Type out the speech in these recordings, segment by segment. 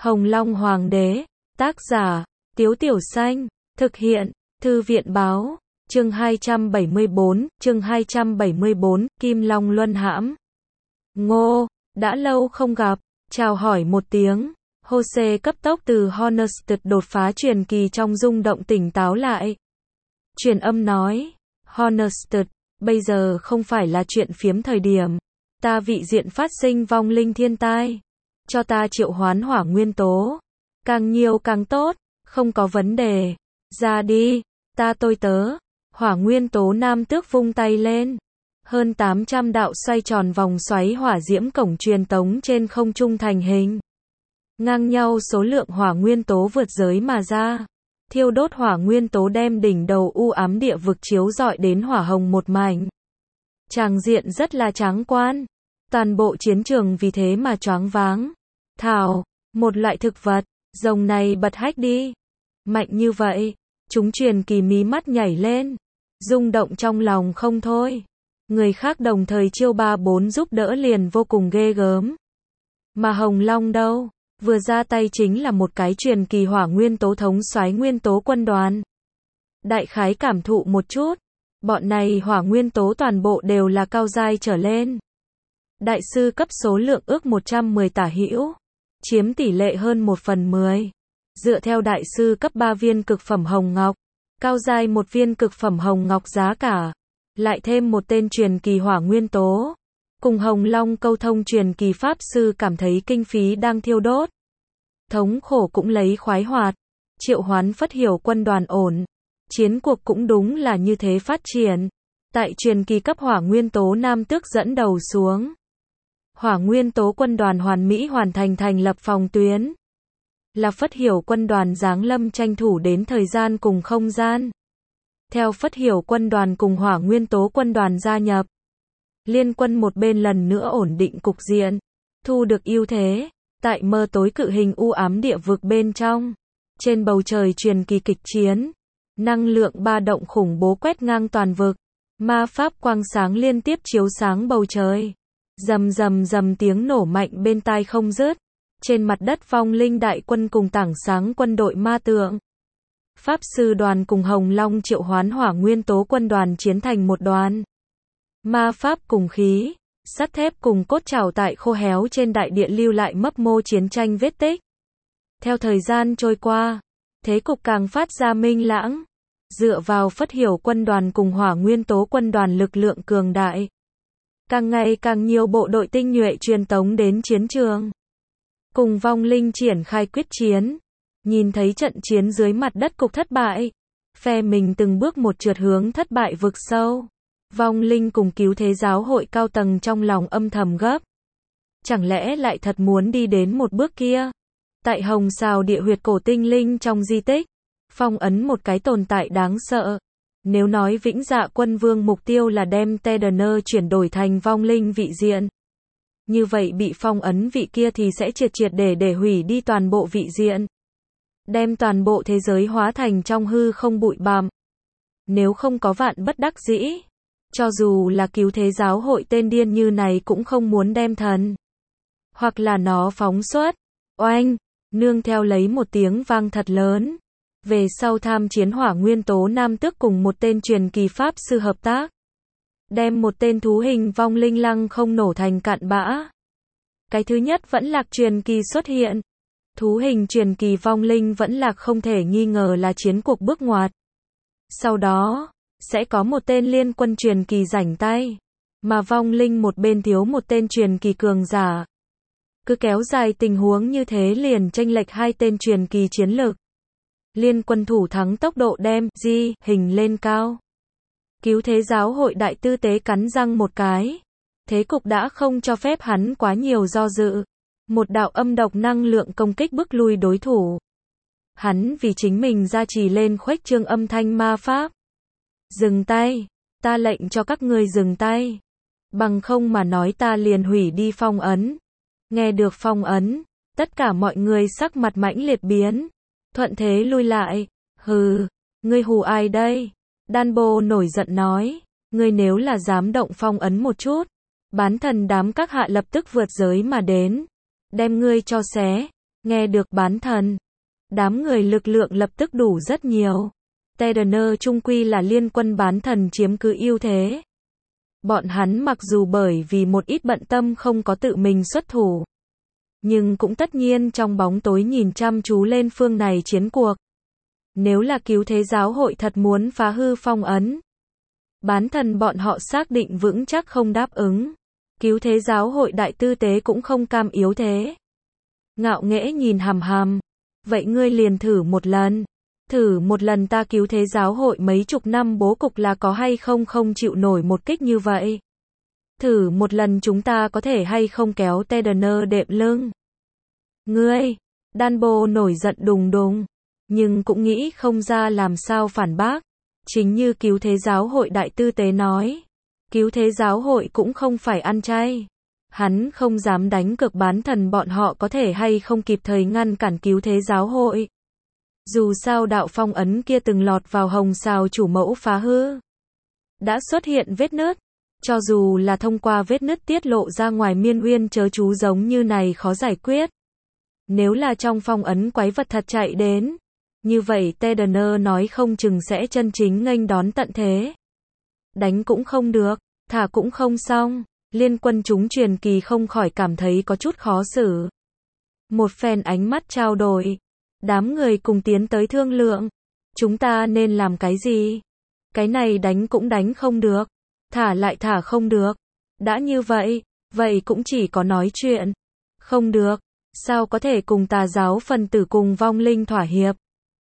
Hồng Long Hoàng đế, tác giả, Tiếu Tiểu Xanh, thực hiện, Thư viện báo, chương 274, Kim Long Luân hãm. Ngô, đã lâu không gặp, chào hỏi một tiếng, Jose cấp tốc từ Honested đột phá truyền kỳ trong rung động tỉnh táo lại. Truyền âm nói, Honested, bây giờ không phải là chuyện phiếm thời điểm, ta vị diện phát sinh vong linh thiên tai, cho ta triệu hoán hỏa nguyên tố, càng nhiều càng tốt, không có vấn đề, ra đi, tôi tớ. Hỏa nguyên tố nam tước vung tay lên, hơn 800 đạo xoay tròn vòng xoáy hỏa diễm cổng truyền tống trên không trung thành hình. Ngang nhau số lượng hỏa nguyên tố vượt giới mà ra, thiêu đốt hỏa nguyên tố đem đỉnh đầu u ám địa vực chiếu rọi đến hỏa hồng một mảnh. Tràng diện rất là tráng quan, toàn bộ chiến trường vì thế mà choáng váng. Thảo, một loại thực vật, rồng này bật hách đi. Mạnh như vậy, chúng truyền kỳ mí mắt nhảy lên, rung động trong lòng không thôi. Người khác đồng thời chiêu 3-4 giúp đỡ liền vô cùng ghê gớm. Mà Hồng Long đâu, vừa ra tay chính là một cái truyền kỳ hỏa nguyên tố thống soái nguyên tố quân đoàn. Đại khái cảm thụ một chút, bọn này hỏa nguyên tố toàn bộ đều là cao giai trở lên. Đại sư cấp số lượng ước 110 tả hữu, chiếm tỷ lệ hơn 1/10. Dựa theo đại sư cấp 3 viên cực phẩm hồng ngọc, cao giai 1 viên cực phẩm hồng ngọc giá cả, lại thêm một tên truyền kỳ hỏa nguyên tố, cùng Hồng Long câu thông truyền kỳ pháp sư cảm thấy kinh phí đang thiêu đốt. Thống khổ cũng lấy khoái hoạt, triệu hoán phất hiểu quân đoàn ổn. Chiến cuộc cũng đúng là như thế phát triển. Tại truyền kỳ cấp hỏa nguyên tố nam tước dẫn đầu xuống, hỏa nguyên tố quân đoàn hoàn mỹ hoàn thành thành lập phòng tuyến. Là phất hiểu quân đoàn giáng lâm tranh thủ đến thời gian cùng không gian. Theo phất hiểu quân đoàn cùng hỏa nguyên tố quân đoàn gia nhập, liên quân một bên lần nữa ổn định cục diện, thu được ưu thế. Tại mơ tối cự hình u ám địa vực bên trong, trên bầu trời truyền kỳ kịch chiến, năng lượng ba động khủng bố quét ngang toàn vực, ma pháp quang sáng liên tiếp chiếu sáng bầu trời, rầm rầm rầm tiếng nổ mạnh bên tai không dứt. Trên mặt đất vong linh đại quân cùng tảng sáng quân đội ma tượng, pháp sư đoàn cùng Hồng Long triệu hoán hỏa nguyên tố quân đoàn chiến thành một đoàn. Ma pháp cùng khí, sắt thép cùng cốt trảo tại khô héo trên đại địa lưu lại mấp mô chiến tranh vết tích. Theo thời gian trôi qua, thế cục càng phát ra minh lãng. Dựa vào phất hiểu quân đoàn cùng hỏa nguyên tố quân đoàn lực lượng cường đại, càng ngày càng nhiều bộ đội tinh nhuệ truyền tống đến chiến trường, cùng vong linh triển khai quyết chiến. Nhìn thấy trận chiến dưới mặt đất cục thất bại, phe mình từng bước một trượt hướng thất bại vực sâu. Vong linh cùng cứu thế giáo hội cao tầng trong lòng âm thầm gấp. Chẳng lẽ lại thật muốn đi đến một bước kia? Tại Hồng Sào địa huyệt cổ tinh linh trong di tích, phong ấn một cái tồn tại đáng sợ. Nếu nói Vĩnh Dạ Quân Vương mục tiêu là đem Tedener chuyển đổi thành vong linh vị diện, như vậy bị phong ấn vị kia thì sẽ triệt triệt để hủy đi toàn bộ vị diện, đem toàn bộ thế giới hóa thành trong hư không bụi bặm. Nếu không có vạn bất đắc dĩ, cho dù là cứu thế giáo hội tên điên như này cũng không muốn đem thần, hoặc là nó phóng xuất. Oanh, nương theo lấy một tiếng vang thật lớn. Về sau tham chiến hỏa nguyên tố nam tước cùng một tên truyền kỳ pháp sư hợp tác, đem một tên thú hình vong linh lăng không nổ thành cặn bã. Cái thứ nhất vẫn lạc truyền kỳ xuất hiện. Thú hình truyền kỳ vong linh vẫn lạc không thể nghi ngờ là chiến cuộc bước ngoặt. Sau đó, sẽ có một tên liên quân truyền kỳ rảnh tay, mà vong linh một bên thiếu một tên truyền kỳ cường giả. Cứ kéo dài tình huống như thế liền chênh lệch hai tên truyền kỳ chiến lực. Liên quân thủ thắng tốc độ đem hình lên cao. Cứu thế giáo hội đại tư tế cắn răng một cái. Thế cục đã không cho phép hắn quá nhiều do dự. Một đạo âm độc năng lượng công kích bức lui đối thủ. Hắn vì chính mình gia trì lên khuếch trương âm thanh ma pháp. Dừng tay, ta lệnh cho các ngươi dừng tay. Bằng không mà nói ta liền hủy đi phong ấn. Nghe được phong ấn, tất cả mọi người sắc mặt mãnh liệt biến. Thuận thế lui lại. Hừ, ngươi hù ai đây? Đan Bô nổi giận nói. Ngươi nếu là dám động phong ấn một chút, bán thần đám các hạ lập tức vượt giới mà đến. Đem ngươi cho xé. Nghe được bán thần, đám người lực lượng lập tức đủ rất nhiều. Tedener chung quy là liên quân bán thần chiếm cứ ưu thế. Bọn hắn mặc dù bởi vì một ít bận tâm không có tự mình xuất thủ, nhưng cũng tất nhiên trong bóng tối nhìn chăm chú lên phương này chiến cuộc. Nếu là cứu thế giáo hội thật muốn phá hư phong ấn, bán thần bọn họ xác định vững chắc không đáp ứng. Cứu thế giáo hội đại tư tế cũng không cam yếu thế. Ngạo nghễ nhìn hằm hằm. Vậy ngươi liền thử một lần. Thử một lần ta cứu thế giáo hội mấy chục năm bố cục là có hay không không chịu nổi một kích như vậy. Thử một lần chúng ta có thể hay không kéo Tedener đệm lưng. Ngươi, Danbo nổi giận đùng đùng, nhưng cũng nghĩ không ra làm sao phản bác. Chính như cứu thế giáo hội đại tư tế nói, cứu thế giáo hội cũng không phải ăn chay. Hắn không dám đánh cược bán thần bọn họ có thể hay không kịp thời ngăn cản cứu thế giáo hội. Dù sao đạo phong ấn kia từng lọt vào hồng sào chủ mẫu phá hư. Đã xuất hiện vết nứt. Cho dù là thông qua vết nứt tiết lộ ra ngoài miên uyên chớ chú giống như này khó giải quyết. Nếu là trong phong ấn quái vật thật chạy đến, như vậy Tedener nói không chừng sẽ chân chính nghênh đón tận thế. Đánh cũng không được, thả cũng không xong. Liên quân chúng truyền kỳ không khỏi cảm thấy có chút khó xử. Một phen ánh mắt trao đổi. Đám người cùng tiến tới thương lượng. Chúng ta nên làm cái gì? Cái này đánh cũng đánh không được. Thả lại thả không được. Đã như vậy, vậy cũng chỉ có nói chuyện. Không được. Sao có thể cùng tà giáo phần tử cùng vong linh thỏa hiệp?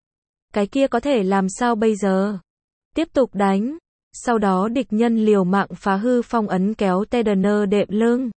Cái kia có thể làm sao bây giờ? Tiếp tục đánh. Sau đó địch nhân liều mạng phá hư phong ấn kéo Tedener đệm lưng.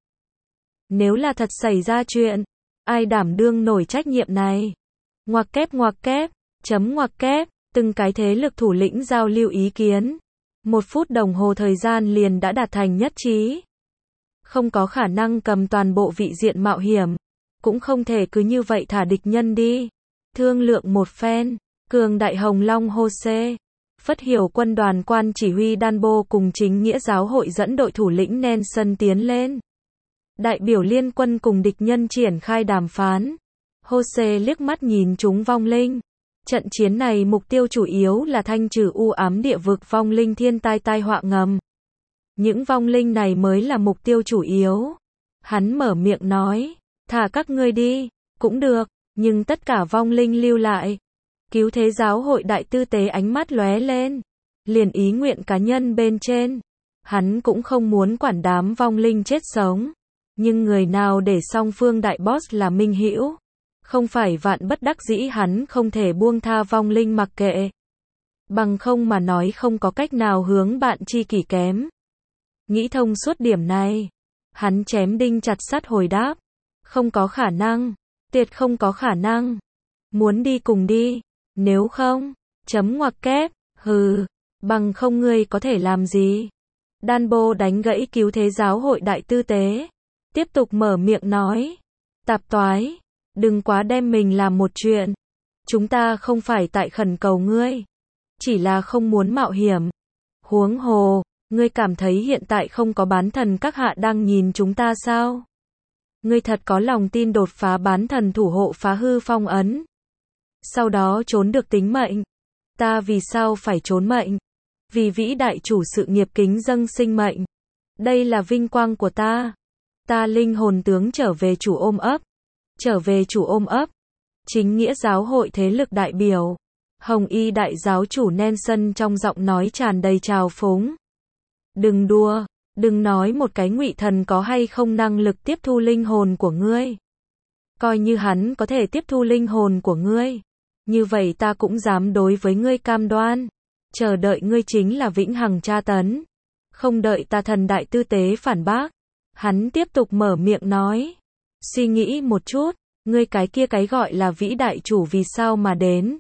Nếu là thật xảy ra chuyện, ai đảm đương nổi trách nhiệm này? Ngoặc kép, chấm ngoặc kép, từng cái thế lực thủ lĩnh giao lưu ý kiến. 1 phút đồng hồ thời gian liền đã đạt thành nhất trí. Không có khả năng cầm toàn bộ vị diện mạo hiểm. Cũng không thể cứ như vậy thả địch nhân đi. Thương lượng một phen, cường đại hồng long Jose. Phất hiểu quân đoàn quan chỉ huy Danbo cùng chính nghĩa giáo hội dẫn đội thủ lĩnh Nelson tiến lên. Đại biểu liên quân cùng địch nhân triển khai đàm phán. Jose liếc mắt nhìn chúng vong linh. Trận chiến này mục tiêu chủ yếu là thanh trừ u ám địa vực vong linh thiên tai họa ngầm. Những vong linh này mới là mục tiêu chủ yếu. Hắn mở miệng nói, thả các ngươi đi, cũng được, nhưng tất cả vong linh lưu lại. Cứu thế giáo hội đại tư tế ánh mắt lóe lên. Liền ý nguyện cá nhân bên trên. Hắn cũng không muốn quản đám vong linh chết sống. Nhưng người nào để song phương đại boss là Minh Hữu. Không phải vạn bất đắc dĩ hắn không thể buông tha vong linh mặc kệ. Bằng không mà nói không có cách nào hướng bạn chi kỷ kém. Nghĩ thông suốt điểm này. Hắn chém đinh chặt sắt hồi đáp. Không có khả năng. Tuyệt không có khả năng. Muốn đi cùng đi. Nếu không, chấm ngoặc kép, hừ, bằng không ngươi có thể làm gì? Danbo đánh gãy cứu thế giáo hội đại tư tế. Tiếp tục mở miệng nói. Tạp toái, đừng quá đem mình làm một chuyện. Chúng ta không phải tại khẩn cầu ngươi. Chỉ là không muốn mạo hiểm. Huống hồ, ngươi cảm thấy hiện tại không có bán thần các hạ đang nhìn chúng ta sao? Ngươi thật có lòng tin đột phá bán thần thủ hộ phá hư phong ấn. Sau đó trốn được tính mệnh. Ta vì sao phải trốn mệnh? Vì vĩ đại chủ sự nghiệp kính dâng sinh mệnh. Đây là vinh quang của ta. Ta linh hồn tướng trở về chủ ôm ấp. Trở về chủ ôm ấp. Chính nghĩa giáo hội thế lực đại biểu. Hồng y đại giáo chủ Nelson trong giọng nói tràn đầy trào phúng. Đừng đùa. Đừng nói một cái ngụy thần có hay không năng lực tiếp thu linh hồn của ngươi. Coi như hắn có thể tiếp thu linh hồn của ngươi. Như vậy ta cũng dám đối với ngươi cam đoan. Chờ đợi ngươi chính là vĩnh hằng tra tấn. Không đợi ta thần đại tư tế phản bác. Hắn tiếp tục mở miệng nói. Suy nghĩ một chút, ngươi cái kia cái gọi là vĩ đại chủ vì sao mà đến.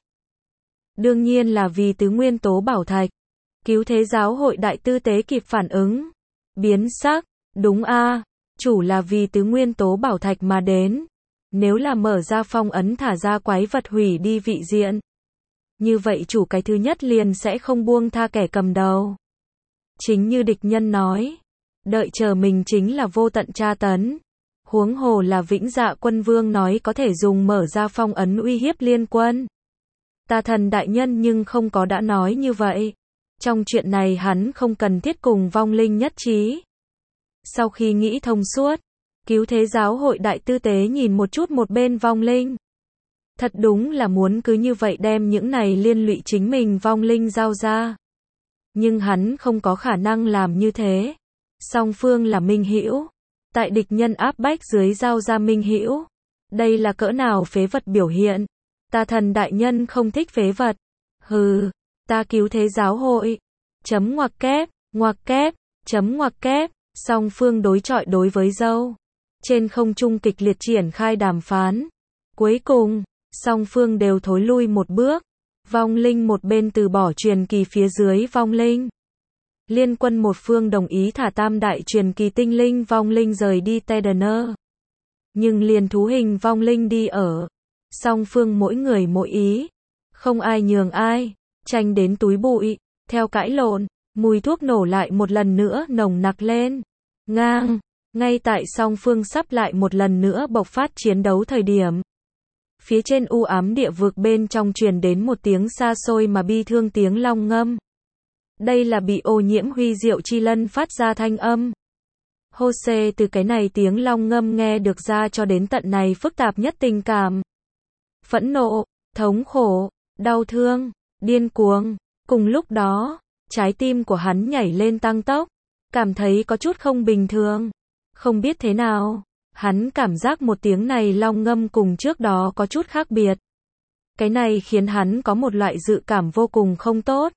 Đương nhiên là vì tứ nguyên tố bảo thạch. Cứu thế giáo hội đại tư tế kịp phản ứng. Biến sắc, đúng a, chủ là vì tứ nguyên tố bảo thạch mà đến. Nếu là mở ra phong ấn thả ra quái vật hủy đi vị diện. Như vậy chủ cái thứ nhất liền sẽ không buông tha kẻ cầm đầu. Chính như địch nhân nói. Đợi chờ mình chính là vô tận tra tấn. Huống hồ là Vĩnh Dạ Quân Vương nói có thể dùng mở ra phong ấn uy hiếp Liên Quân. Tà Thần đại nhân nhưng không có đã nói như vậy. Trong chuyện này hắn không cần thiết cùng vong linh nhất trí. Sau khi nghĩ thông suốt, Cứu Thế Giáo hội đại tư tế nhìn một chút một bên vong linh. Thật đúng là muốn cứ như vậy đem những này liên lụy chính mình vong linh giao ra. Nhưng hắn không có khả năng làm như thế. Song phương là minh hữu. Tại địch nhân áp bách dưới giao ra minh hữu. Đây là cỡ nào phế vật biểu hiện. Tà Thần đại nhân không thích phế vật. Hừ, ta Cứu Thế Giáo hội. Chấm ngoặc kép, chấm ngoặc kép. Song phương đối chọi đối với dâu. Trên không trung kịch liệt triển khai đàm phán. Cuối cùng, song phương đều thối lui một bước. Vong linh một bên từ bỏ truyền kỳ phía dưới vong linh. Liên Quân một phương đồng ý thả tam đại truyền kỳ tinh linh vong linh rời đi Tedener. Nhưng liền thú hình vong linh đi ở. Song phương mỗi người mỗi ý. Không ai nhường ai. Tranh đến túi bụi. Theo cãi lộn, mùi thuốc nổ lại một lần nữa nồng nặc lên. Ngang. Ngay tại song phương sắp lại một lần nữa bộc phát chiến đấu thời điểm. Phía trên u ám địa vực bên trong truyền đến một tiếng xa xôi mà bi thương tiếng long ngâm. Đây là bị ô nhiễm huy diệu chi lân phát ra thanh âm. Jose từ cái này tiếng long ngâm nghe được ra cho đến tận này phức tạp nhất tình cảm. Phẫn nộ, thống khổ, đau thương, điên cuồng. Cùng lúc đó, trái tim của hắn nhảy lên tăng tốc. Cảm thấy có chút không bình thường. Không biết thế nào. Hắn cảm giác một tiếng này long ngâm cùng trước đó có chút khác biệt. Cái này khiến hắn có một loại dự cảm vô cùng không tốt.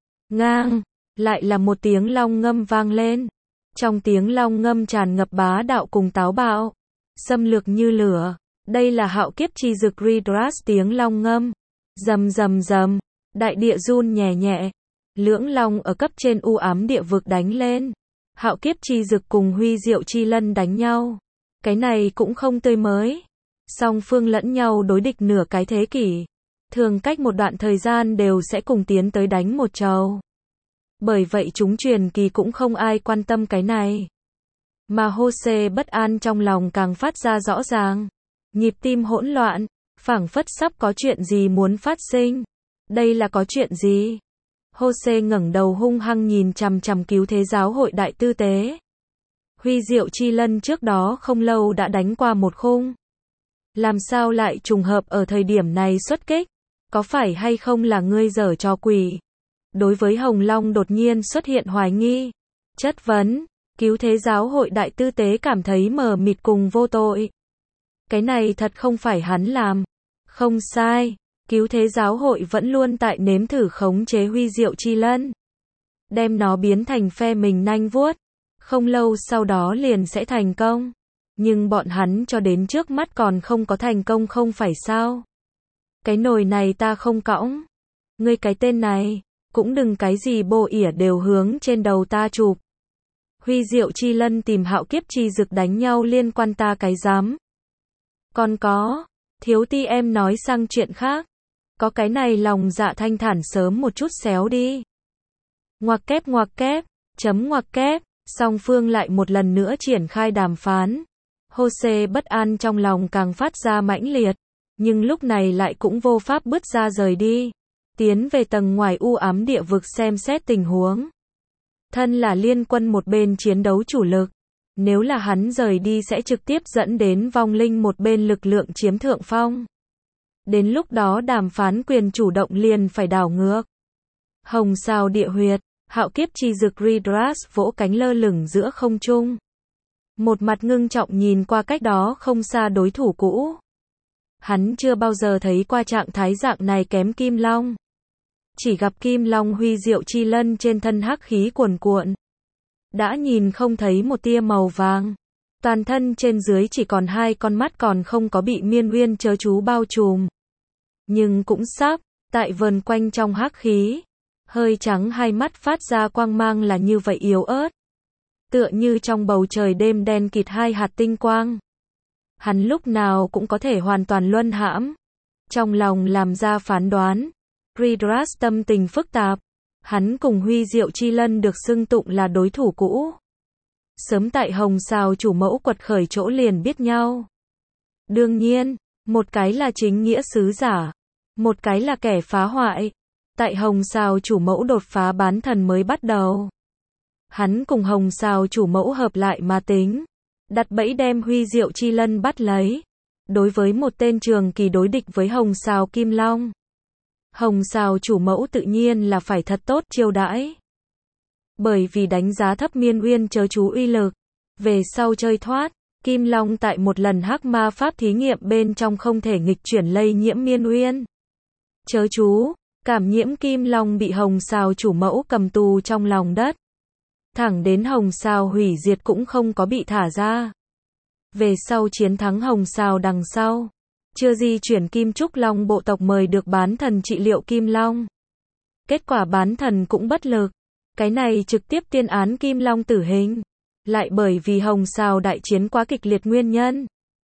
Ngang, lại là một tiếng long ngâm vang lên. Trong tiếng long ngâm tràn ngập bá đạo cùng táo bạo, xâm lược như lửa. Đây là hạo kiếp chi dực Ridras tiếng long ngâm. Rầm rầm rầm, đại địa run nhẹ nhẹ. Lưỡng long ở cấp trên u ám địa vực đánh lên. Hạo kiếp chi dực cùng huy diệu chi lân đánh nhau. Cái này cũng không tươi mới. Song phương lẫn nhau đối địch nửa cái thế kỷ. Thường cách một đoạn thời gian đều sẽ cùng tiến tới đánh một trầu. Bởi vậy chúng truyền kỳ cũng không ai quan tâm cái này. Mà Jose bất an trong lòng càng phát ra rõ ràng. Nhịp tim hỗn loạn, phảng phất sắp có chuyện gì muốn phát sinh. Đây là có chuyện gì? Jose ngẩng đầu hung hăng nhìn chằm chằm Cứu Thế Giáo hội đại tư tế. Huy diệu chi lân trước đó không lâu đã đánh qua một khung. Làm sao lại trùng hợp ở thời điểm này xuất kích? Có phải hay không là ngươi giở trò quỷ? Đối với Hồng Long đột nhiên xuất hiện hoài nghi, chất vấn, Cứu Thế Giáo hội đại tư tế cảm thấy mờ mịt cùng vô tội. Cái này thật không phải hắn làm. Không sai, Cứu Thế Giáo hội vẫn luôn tại nếm thử khống chế huy diệu chi lân. Đem nó biến thành phe mình nanh vuốt. Không lâu sau đó liền sẽ thành công. Nhưng bọn hắn cho đến trước mắt còn không có thành công không phải sao? Cái nồi này ta không cõng. Ngươi cái tên này, cũng đừng cái gì bô ỉa đều hướng trên đầu ta chụp. Huy diệu chi lân tìm hạo kiếp chi dực đánh nhau liên quan ta cái dám. Còn có, thiếu ti em nói sang chuyện khác. Có cái này lòng dạ thanh thản sớm một chút xéo đi. Ngoặc kép, chấm ngoặc kép. Song phương lại một lần nữa triển khai đàm phán. Jose bất an trong lòng càng phát ra mãnh liệt. Nhưng lúc này lại cũng vô pháp bứt ra rời đi. Tiến về tầng ngoài u ám địa vực xem xét tình huống. Thân là Liên Quân một bên chiến đấu chủ lực. Nếu là hắn rời đi sẽ trực tiếp dẫn đến vong linh một bên lực lượng chiếm thượng phong. Đến lúc đó đàm phán quyền chủ động liền phải đảo ngược. Hồng sao địa huyệt. Hạo kiếp chi dực Ridras vỗ cánh lơ lửng giữa không trung. Một mặt ngưng trọng nhìn qua cách đó không xa đối thủ cũ. Hắn chưa bao giờ thấy qua trạng thái dạng này kém Kim Long. Chỉ gặp Kim Long huy diệu chi lân trên thân hắc khí cuồn cuộn. Đã nhìn không thấy một tia màu vàng. Toàn thân trên dưới chỉ còn hai con mắt còn không có bị miên uyên chớ chú bao trùm. Nhưng cũng sắp, tại vờn quanh trong hắc khí. Hơi trắng hai mắt phát ra quang mang là như vậy yếu ớt. Tựa như trong bầu trời đêm đen kịt hai hạt tinh quang. Hắn lúc nào cũng có thể hoàn toàn luân hãm. Trong lòng làm ra phán đoán. Ridras tâm tình phức tạp. Hắn cùng huy diệu chi lân được xưng tụng là đối thủ cũ. Sớm tại Hồng Sào chủ mẫu quật khởi chỗ liền biết nhau. Đương nhiên, một cái là chính nghĩa sứ giả, một cái là kẻ phá hoại. Tại Hồng Sào chủ mẫu đột phá bán thần mới bắt đầu. Hắn cùng Hồng Sào chủ mẫu hợp lại mà tính, đặt bẫy đem Huy Diệu Chi Lân bắt lấy. Đối với một tên trường kỳ đối địch với Hồng Sào Kim Long, Hồng Sào chủ mẫu tự nhiên là phải thật tốt chiêu đãi. Bởi vì đánh giá thấp Miên Uyên chớ chú uy lực, về sau chơi thoát, Kim Long tại một lần hắc ma pháp thí nghiệm bên trong không thể nghịch chuyển lây nhiễm Miên Uyên chớ chú, cảm nhiễm Kim Long bị Hồng Sào chủ mẫu cầm tù trong lòng đất. Thẳng đến Hồng Sào hủy diệt cũng không có bị thả ra. Về sau chiến thắng Hồng Sào đằng sau, chưa di chuyển Kim Trúc Long bộ tộc mời được bán thần trị liệu Kim Long. Kết quả bán thần cũng bất lực. Cái này trực tiếp tuyên án Kim Long tử hình. Lại bởi vì Hồng Sào đại chiến quá kịch liệt nguyên nhân.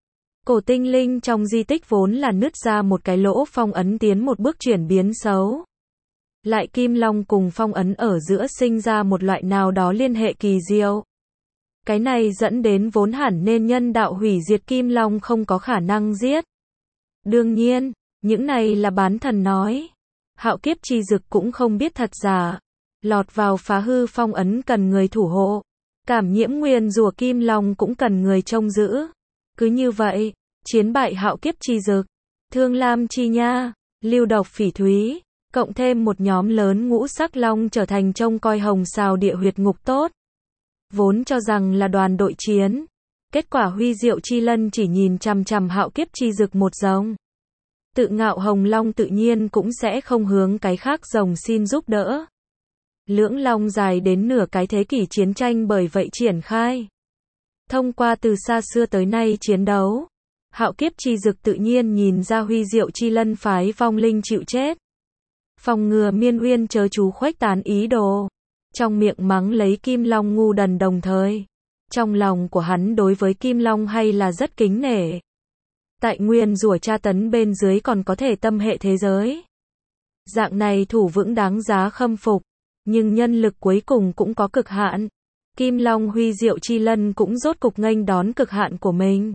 Cổ tinh linh trong di tích vốn là nứt ra một cái lỗ phong ấn tiến một bước chuyển biến xấu. Lại Kim Long cùng phong ấn ở giữa sinh ra một loại nào đó liên hệ kỳ diệu. Cái này dẫn đến vốn hẳn nên nhân đạo hủy diệt Kim Long không có khả năng giết. Đương nhiên, những này là bán thần nói. Hạo Kiếp Chi Dực cũng không biết thật giả. Lọt vào phá hư phong ấn cần người thủ hộ. Cảm nhiễm nguyền rủa Kim Long cũng cần người trông giữ. Cứ như vậy, chiến bại Hạo Kiếp Chi Dực, Thương Lam Chi Nha, Lưu Độc Phỉ Thúy, cộng thêm một nhóm lớn ngũ sắc long trở thành trông coi Hồng Sào địa huyệt ngục tốt. Vốn cho rằng là đoàn đội chiến. Kết quả Huy Diệu Chi Lân chỉ nhìn chằm chằm Hạo Kiếp Chi Dực một rồng. Tự ngạo Hồng Long tự nhiên cũng sẽ không hướng cái khác rồng xin giúp đỡ. Lưỡng long dài đến nửa cái thế kỷ chiến tranh bởi vậy triển khai. Thông qua từ xa xưa tới nay chiến đấu, Hạo Kiếp Chi Dực tự nhiên nhìn ra Huy Diệu Chi Lân phái vong linh chịu chết. Phòng ngừa Miên Uyên chớ chú khuếch tán ý đồ. Trong miệng mắng lấy Kim Long ngu đần đồng thời. Trong lòng của hắn đối với Kim Long hay là rất kính nể. Tại nguyên rủa tra tấn bên dưới còn có thể tâm hệ thế giới. Dạng này thủ vững đáng giá khâm phục. Nhưng nhân lực cuối cùng cũng có cực hạn. Kim Long Huy Diệu Chi Lân cũng rốt cục nghênh đón cực hạn của mình.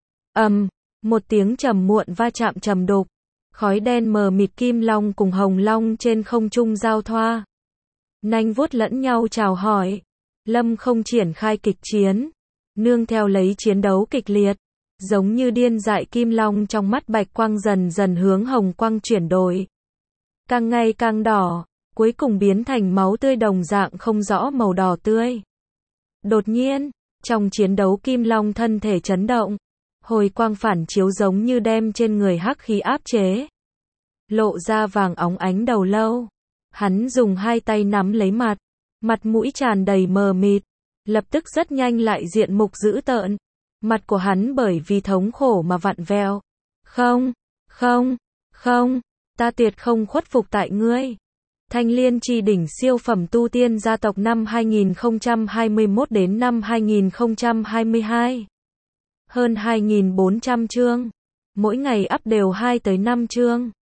Một tiếng trầm muộn va chạm trầm đục. Khói đen mờ mịt Kim Long cùng Hồng Long trên không trung giao thoa. Nanh vuốt lẫn nhau chào hỏi. Lâm không triển khai kịch chiến. Nương theo lấy chiến đấu kịch liệt. Giống như điên dại Kim Long trong mắt bạch quang dần dần hướng hồng quang chuyển đổi. Càng ngày càng đỏ. Cuối cùng biến thành máu tươi đồng dạng không rõ màu đỏ tươi. Đột nhiên, trong chiến đấu Kim Long thân thể chấn động. Hồi quang phản chiếu giống như đem trên người hắc khí áp chế. Lộ ra vàng óng ánh đầu lâu. Hắn dùng hai tay nắm lấy mặt mũi tràn đầy mờ mịt. Lập tức rất nhanh lại diện mục dữ tợn. Mặt của hắn bởi vì thống khổ mà vặn vẹo. Không, ta tuyệt không khuất phục tại ngươi. Thanh Liên Chi Đỉnh siêu phẩm tu tiên gia tộc năm 2021 đến năm 2022. Hơn 2.400 chương. Mỗi ngày up đều 2 tới 5 chương.